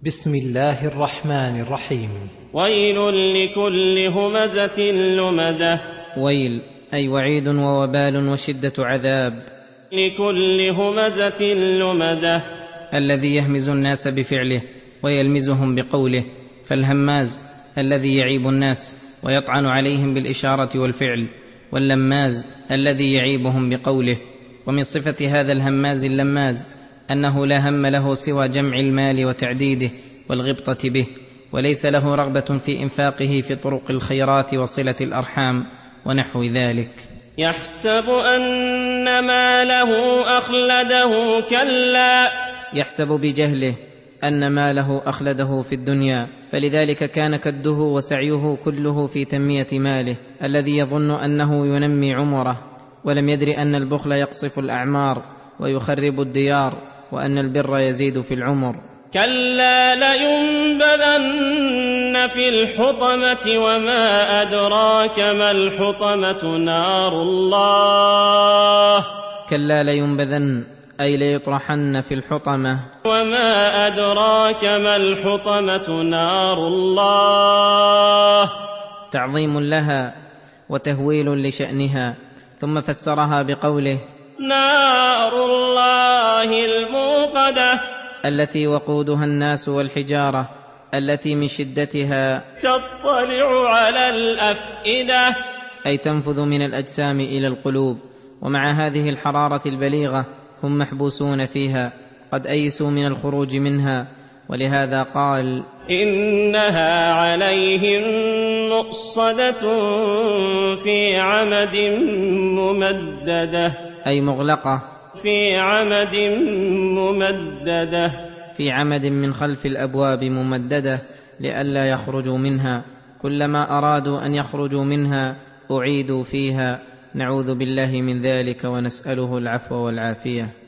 بسم الله الرحمن الرحيم. ويل لكل همزة لمزة. ويل أي وعيد ووبال وشدة عذاب. لكل همزة لمزة الذي يهمز الناس بفعله ويلمزهم بقوله، فالهماز الذي يعيب الناس ويطعن عليهم بالإشارة والفعل، واللماز الذي يعيبهم بقوله. ومن صفة هذا الهماز اللماز أنه لا هم له سوى جمع المال وتعديده والغبطة به، وليس له رغبة في إنفاقه في طرق الخيرات وصلة الأرحام ونحو ذلك. يحسب أن ماله أخلده كلا. يحسب بجهله أن ماله أخلده في الدنيا، فلذلك كان كده وسعيه كله في تنمية ماله الذي يظن أنه ينمي عمره، ولم يدر أن البخل يقصف الأعمار ويخرب الديار، وأن البر يزيد في العمر. كلا لينبذن في الحطمة وما أدراك ما الحطمة نار الله. كلا لينبذن أي ليطرحن في الحطمة. وما أدراك ما الحطمة نار الله. تعظيم لها وتهويل لشأنها، ثم فسرها بقوله نار الله الموقدة، التي وقودها الناس والحجارة، التي من شدتها تطلع على الأفئدة، أي تنفذ من الأجسام إلى القلوب. ومع هذه الحرارة البليغة هم محبوسون فيها، قد أيسوا من الخروج منها، ولهذا قال إنها عليهم مؤصدة في عمد ممددة، أي مغلقة في عمد ممددة، في عمد من خلف الأبواب ممددة لئلا يخرجوا منها، كلما أرادوا أن يخرجوا منها أعيدوا فيها، نعوذ بالله من ذلك ونسأله العفو والعافية.